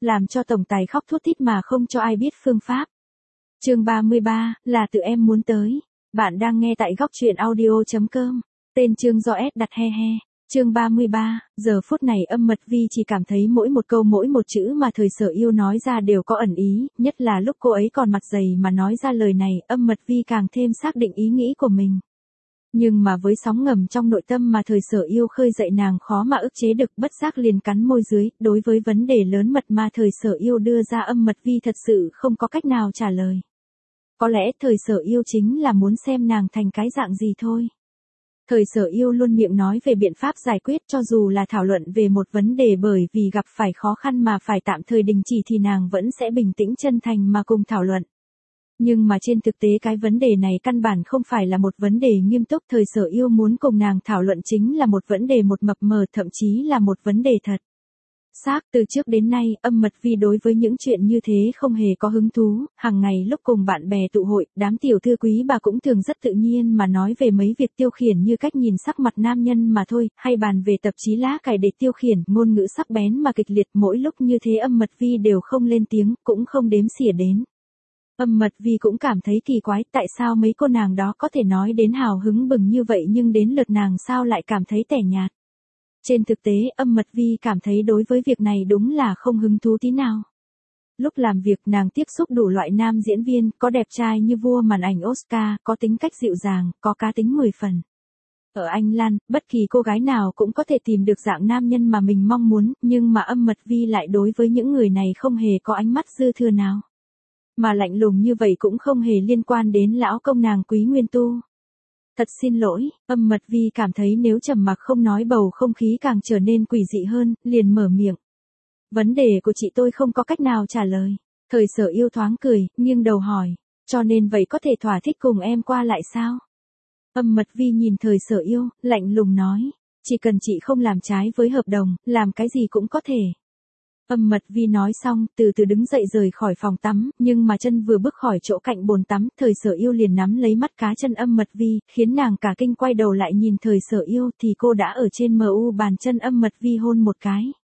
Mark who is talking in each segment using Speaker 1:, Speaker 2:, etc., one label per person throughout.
Speaker 1: làm cho tổng tài khóc thút thít mà không cho ai biết phương pháp. Chương 33, là tự em muốn tới. Bạn đang nghe tại góc truyện audio.com. Tên chương do S đặt he he. Chương 33, giờ phút này Âm Mật Vi chỉ cảm thấy mỗi một câu mỗi một chữ mà Thời Sở Yêu nói ra đều có ẩn ý, nhất là lúc cô ấy còn mặt dày mà nói ra lời này, Âm Mật Vi càng thêm xác định ý nghĩ của mình. Nhưng mà với sóng ngầm trong nội tâm mà Thời Sở Yêu khơi dậy nàng khó mà ức chế được, bất giác liền cắn môi dưới, đối với vấn đề lớn mật mà Thời Sở Yêu đưa ra Âm Mật Vi thật sự không có cách nào trả lời. Có lẽ Thời Sở Yêu chính là muốn xem nàng thành cái dạng gì thôi. Thời Sở Yêu luôn miệng nói về biện pháp giải quyết, cho dù là thảo luận về một vấn đề bởi vì gặp phải khó khăn mà phải tạm thời đình chỉ thì nàng vẫn sẽ bình tĩnh chân thành mà cùng thảo luận. Nhưng mà trên thực tế cái vấn đề này căn bản không phải là một vấn đề nghiêm túc, Thời Sở Yêu muốn cùng nàng thảo luận chính là một vấn đề một mập mờ, thậm chí là một vấn đề thật. Xác từ trước đến nay, Âm Mật Vi đối với những chuyện như thế không hề có hứng thú, hàng ngày lúc cùng bạn bè tụ hội, đám tiểu thư quý bà cũng thường rất tự nhiên mà nói về mấy việc tiêu khiển như cách nhìn sắc mặt nam nhân mà thôi, hay bàn về tập chí lá cải để tiêu khiển, ngôn ngữ sắc bén mà kịch liệt, mỗi lúc như thế Âm Mật Vi đều không lên tiếng, cũng không đếm xỉa đến. Âm Mật Vi cũng cảm thấy kỳ quái, tại sao mấy cô nàng đó có thể nói đến hào hứng bừng như vậy nhưng đến lượt nàng sao lại cảm thấy tẻ nhạt. Trên thực tế, Âm Mật Vi cảm thấy đối với việc này đúng là không hứng thú tí nào. Lúc làm việc nàng tiếp xúc đủ loại nam diễn viên, có đẹp trai như vua màn ảnh Oscar, có tính cách dịu dàng, có cá tính 10 phần. Ở Anh Lan, bất kỳ cô gái nào cũng có thể tìm được dạng nam nhân mà mình mong muốn, nhưng mà Âm Mật Vi lại đối với những người này không hề có ánh mắt dư thừa nào. Mà lạnh lùng như vậy cũng không hề liên quan đến lão công nàng Quý Nguyên Tu. Thật xin lỗi, Âm Mật Vi cảm thấy nếu trầm mặc không nói bầu không khí càng trở nên quỷ dị hơn, liền mở miệng. Vấn đề của chị tôi không có cách nào trả lời. Thời Sở Yêu thoáng cười, nghiêng đầu hỏi, cho nên vậy có thể thỏa thích cùng em qua lại sao? Âm Mật Vi nhìn Thời Sở Yêu, lạnh lùng nói, chỉ cần chị không làm trái với hợp đồng, làm cái gì cũng có thể. Âm Mật Vi nói xong, từ từ đứng dậy rời khỏi phòng tắm, nhưng mà chân vừa bước khỏi chỗ cạnh bồn tắm, Thời Sở Yêu liền nắm lấy mắt cá chân Âm Mật Vi, khiến nàng cả kinh quay đầu lại nhìn Thời Sở Yêu thì cô đã ở trên MU bàn chân Âm Mật Vi hôn một cái.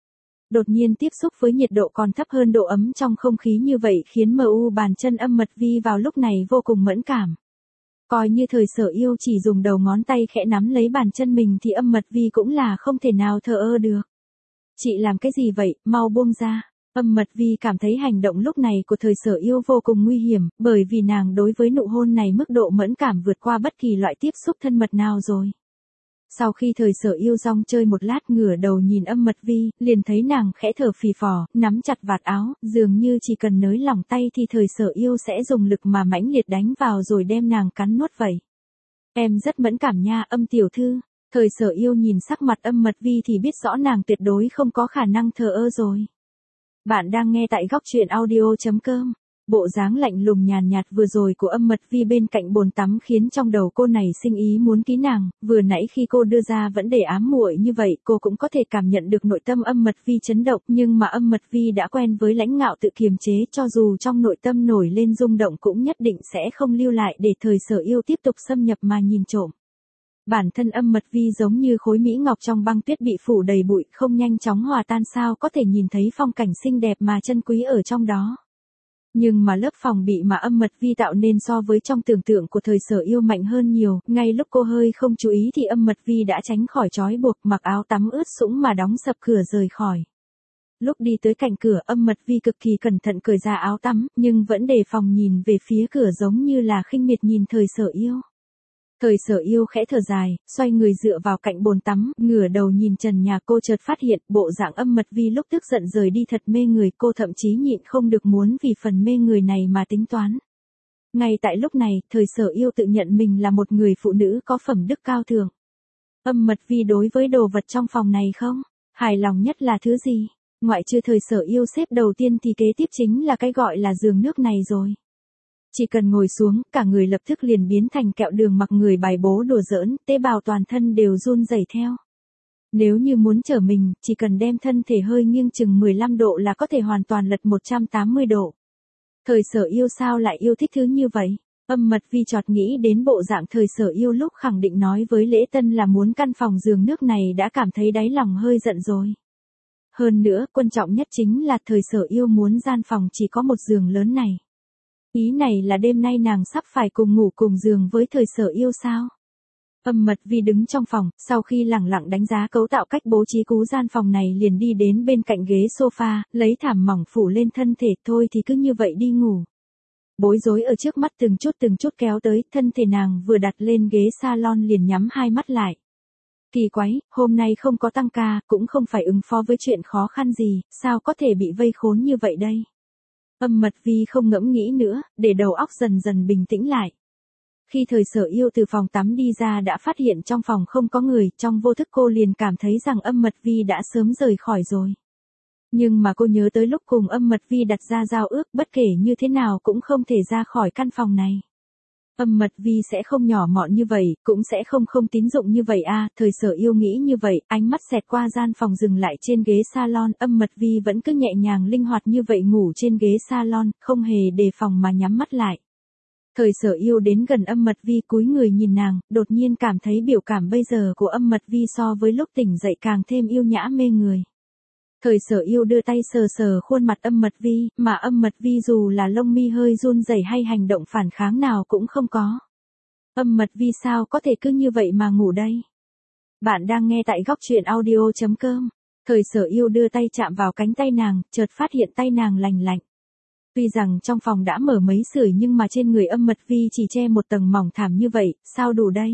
Speaker 1: Đột nhiên tiếp xúc với nhiệt độ còn thấp hơn độ ấm trong không khí như vậy khiến MU bàn chân Âm Mật Vi vào lúc này vô cùng mẫn cảm. Coi như Thời Sở Yêu chỉ dùng đầu ngón tay khẽ nắm lấy bàn chân mình thì Âm Mật Vi cũng là không thể nào thờ ơ được. Chị làm cái gì vậy, mau buông ra. Âm Mật Vi cảm thấy hành động lúc này của Thời Sở Yêu vô cùng nguy hiểm, bởi vì nàng đối với nụ hôn này mức độ mẫn cảm vượt qua bất kỳ loại tiếp xúc thân mật nào rồi. Sau khi Thời Sở Yêu rong chơi một lát ngửa đầu nhìn Âm Mật Vi, liền thấy nàng khẽ thở phì phò, nắm chặt vạt áo, dường như chỉ cần nới lỏng tay thì Thời Sở Yêu sẽ dùng lực mà mãnh liệt đánh vào rồi đem nàng cắn nuốt vậy. Em rất mẫn cảm nha, Âm tiểu thư. Thời Sở Yêu nhìn sắc mặt Âm Mật Vi thì biết rõ nàng tuyệt đối không có khả năng thờ ơ rồi. Bạn đang nghe tại góc truyện audio.com. Bộ dáng lạnh lùng nhàn nhạt vừa rồi của Âm Mật Vi bên cạnh bồn tắm khiến trong đầu cô này sinh ý muốn ký nàng, vừa nãy khi cô đưa ra vấn đề ám muội như vậy cô cũng có thể cảm nhận được nội tâm Âm Mật Vi chấn động, nhưng mà Âm Mật Vi đã quen với lãnh ngạo tự kiềm chế, cho dù trong nội tâm nổi lên rung động cũng nhất định sẽ không lưu lại để Thời Sở Yêu tiếp tục xâm nhập mà nhìn trộm. Bản thân Âm Mật Vi giống như khối mỹ ngọc trong băng tuyết bị phủ đầy bụi, không nhanh chóng hòa tan, sao có thể nhìn thấy phong cảnh xinh đẹp mà chân quý ở trong đó. Nhưng mà lớp phòng bị mà Âm Mật Vi tạo nên so với trong tưởng tượng của Thời Sở Yêu mạnh hơn nhiều, ngay lúc cô hơi không chú ý thì Âm Mật Vi đã tránh khỏi trói buộc, mặc áo tắm ướt sũng mà đóng sập cửa rời khỏi. Lúc đi tới cạnh cửa Âm Mật Vi cực kỳ cẩn thận cởi ra áo tắm, nhưng vẫn đề phòng nhìn về phía cửa giống như là khinh miệt nhìn Thời Sở Yêu. Thời Sở Yêu khẽ thở dài, xoay người dựa vào cạnh bồn tắm, ngửa đầu nhìn trần nhà, cô chợt phát hiện bộ dạng Âm Mật Vi lúc tức giận rời đi thật mê người, cô thậm chí nhịn không được muốn vì phần mê người này mà tính toán. Ngay tại lúc này, Thời Sở Yêu tự nhận mình là một người phụ nữ có phẩm đức cao thượng. Âm Mật Vi đối với đồ vật trong phòng này không hài lòng nhất là thứ gì? Ngoại trừ Thời Sở Yêu xếp đầu tiên thì kế tiếp chính là cái gọi là giường nước này rồi. Chỉ cần ngồi xuống, cả người lập tức liền biến thành kẹo đường, mặc người bài bố đùa giỡn, tế bào toàn thân đều run rẩy theo. Nếu như muốn trở mình, chỉ cần đem thân thể hơi nghiêng chừng 15 độ là có thể hoàn toàn lật 180 độ. Thời Sở Yêu sao lại yêu thích thứ như vậy? Âm Mật Vi chợt nghĩ đến bộ dạng Thời Sở Yêu lúc khẳng định nói với Lễ Tân là muốn căn phòng giường nước này đã cảm thấy đáy lòng hơi giận rồi. Hơn nữa, quan trọng nhất chính là thời Sở Yêu muốn gian phòng chỉ có một giường lớn này. Ý này là đêm nay nàng sắp phải cùng ngủ cùng giường với thời Sở Yêu sao? Âm Mật Vi đứng trong phòng, sau khi lẳng lặng đánh giá cấu tạo cách bố trí cũ gian phòng này liền đi đến bên cạnh ghế sofa, lấy thảm mỏng phủ lên thân thể, thôi thì cứ như vậy đi ngủ. Bối rối ở trước mắt từng chút kéo tới, thân thể nàng vừa đặt lên ghế salon liền nhắm hai mắt lại. Kỳ quái, hôm nay không có tăng ca, cũng không phải ứng phó với chuyện khó khăn gì, sao có thể bị vây khốn như vậy đây? Âm Mật Vi không ngẫm nghĩ nữa, để đầu óc dần dần bình tĩnh lại. Khi thời Sở Yêu từ phòng tắm đi ra đã phát hiện trong phòng không có người, trong vô thức cô liền cảm thấy rằng Âm Mật Vi đã sớm rời khỏi rồi. Nhưng mà cô nhớ tới lúc cùng Âm Mật Vi đặt ra giao ước, bất kể như thế nào cũng không thể ra khỏi căn phòng này. Âm Mật Vi sẽ không nhỏ mọn như vậy, cũng sẽ không tín dụng như vậy à, thời Sở Yêu nghĩ như vậy, ánh mắt xẹt qua gian phòng dừng lại trên ghế salon, Âm Mật Vi vẫn cứ nhẹ nhàng linh hoạt như vậy ngủ trên ghế salon, không hề đề phòng mà nhắm mắt lại. Thời Sở Yêu đến gần Âm Mật Vi cúi người nhìn nàng, đột nhiên cảm thấy biểu cảm bây giờ của Âm Mật Vi so với lúc tỉnh dậy càng thêm yêu nhã mê người. Thời Sở Yêu đưa tay sờ sờ khuôn mặt Âm Mật Vi, mà Âm Mật Vi dù là lông mi hơi run rẩy hay hành động phản kháng nào cũng không có. Âm Mật Vi sao có thể cứ như vậy mà ngủ đây? Bạn đang nghe tại góc truyện audio.com. Thời Sở Yêu đưa tay chạm vào cánh tay nàng, chợt phát hiện tay nàng lành lạnh. Tuy rằng trong phòng đã mở mấy sưởi nhưng mà trên người Âm Mật Vi chỉ che một tầng mỏng thảm như vậy, sao đủ đây?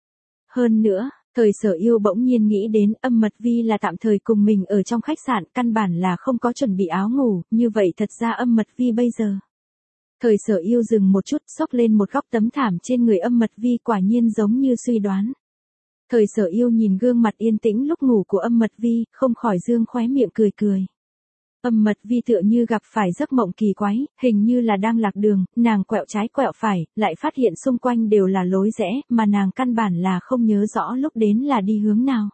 Speaker 1: Hơn nữa, thời Sở Yêu bỗng nhiên nghĩ đến Âm Mật Vi là tạm thời cùng mình ở trong khách sạn, căn bản là không có chuẩn bị áo ngủ, như vậy thật ra Âm Mật Vi bây giờ. Thời Sở Yêu dừng một chút, xốc lên một góc tấm thảm trên người Âm Mật Vi, quả nhiên giống như suy đoán. Thời Sở Yêu nhìn gương mặt yên tĩnh lúc ngủ của Âm Mật Vi, không khỏi dương khóe miệng cười cười. Âm Mật Vi tựa như gặp phải giấc mộng kỳ quái, hình như là đang lạc đường, nàng quẹo trái quẹo phải, lại phát hiện xung quanh đều là lối rẽ, mà nàng căn bản là không nhớ rõ lúc đến là đi hướng nào.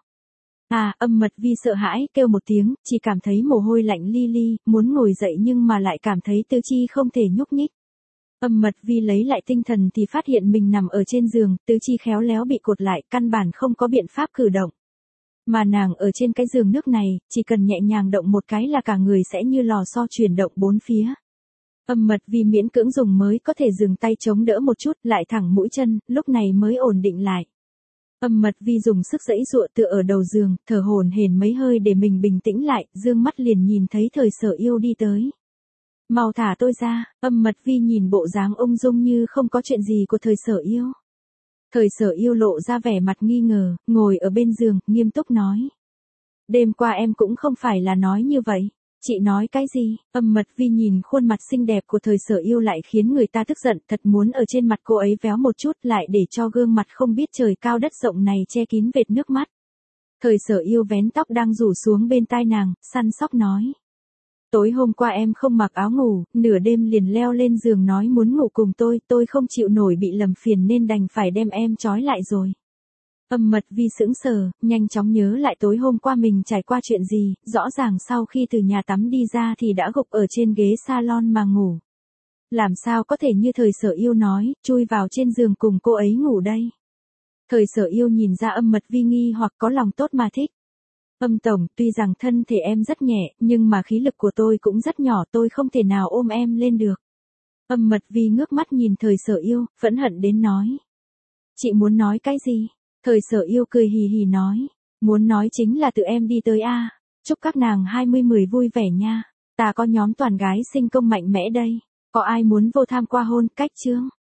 Speaker 1: Âm Mật Vi sợ hãi, kêu một tiếng, chỉ cảm thấy mồ hôi lạnh li li, muốn ngồi dậy nhưng mà lại cảm thấy tứ chi không thể nhúc nhích. Âm Mật Vi lấy lại tinh thần thì phát hiện mình nằm ở trên giường, tứ chi khéo léo bị cột lại, căn bản không có biện pháp cử động. Mà nàng ở trên cái giường nước này, chỉ cần nhẹ nhàng động một cái là cả người sẽ như lò xo chuyển động bốn phía. Âm Mật Vi miễn cưỡng dùng mới có thể dừng tay chống đỡ một chút, lại thẳng mũi chân, lúc này mới ổn định lại. Âm Mật Vi dùng sức giãy giụa tựa ở đầu giường, thở hổn hển mấy hơi để mình bình tĩnh lại, dương mắt liền nhìn thấy thời Sở Yêu đi tới. Mau thả tôi ra, Âm Mật Vi nhìn bộ dáng ung dung như không có chuyện gì của thời Sở Yêu. Thời Sở Yêu lộ ra vẻ mặt nghi ngờ, ngồi ở bên giường, nghiêm túc nói. Đêm qua em cũng không phải là nói như vậy. Chị nói cái gì? Âm Mật Vi nhìn khuôn mặt xinh đẹp của thời Sở Yêu lại khiến người ta tức giận, thật muốn ở trên mặt cô ấy véo một chút lại để cho gương mặt không biết trời cao đất rộng này che kín vệt nước mắt. Thời Sở Yêu vén tóc đang rủ xuống bên tai nàng, săn sóc nói. Tối hôm qua em không mặc áo ngủ, nửa đêm liền leo lên giường nói muốn ngủ cùng tôi không chịu nổi bị làm phiền nên đành phải đem em trói lại rồi. Âm Mật Vi sững sờ, nhanh chóng nhớ lại tối hôm qua mình trải qua chuyện gì, rõ ràng sau khi từ nhà tắm đi ra thì đã gục ở trên ghế salon mà ngủ. Làm sao có thể như thời Sở Yêu nói, chui vào trên giường cùng cô ấy ngủ đây. Thời Sở Yêu nhìn ra Âm Mật Vi nghi hoặc có lòng tốt mà thích. Âm tổng, tuy rằng thân thể em rất nhẹ, nhưng mà khí lực của tôi cũng rất nhỏ, tôi không thể nào ôm em lên được. Âm Mật Vi ngước mắt nhìn thời Sở Yêu, phẫn hận đến nói. Chị muốn nói cái gì? Thời Sở Yêu cười hì hì nói. Muốn nói chính là tự em đi tới a. Chúc các nàng 20-10 vui vẻ nha. Ta có nhóm toàn gái sinh công mạnh mẽ đây. Có ai muốn vô tham qua hôn, cách chương?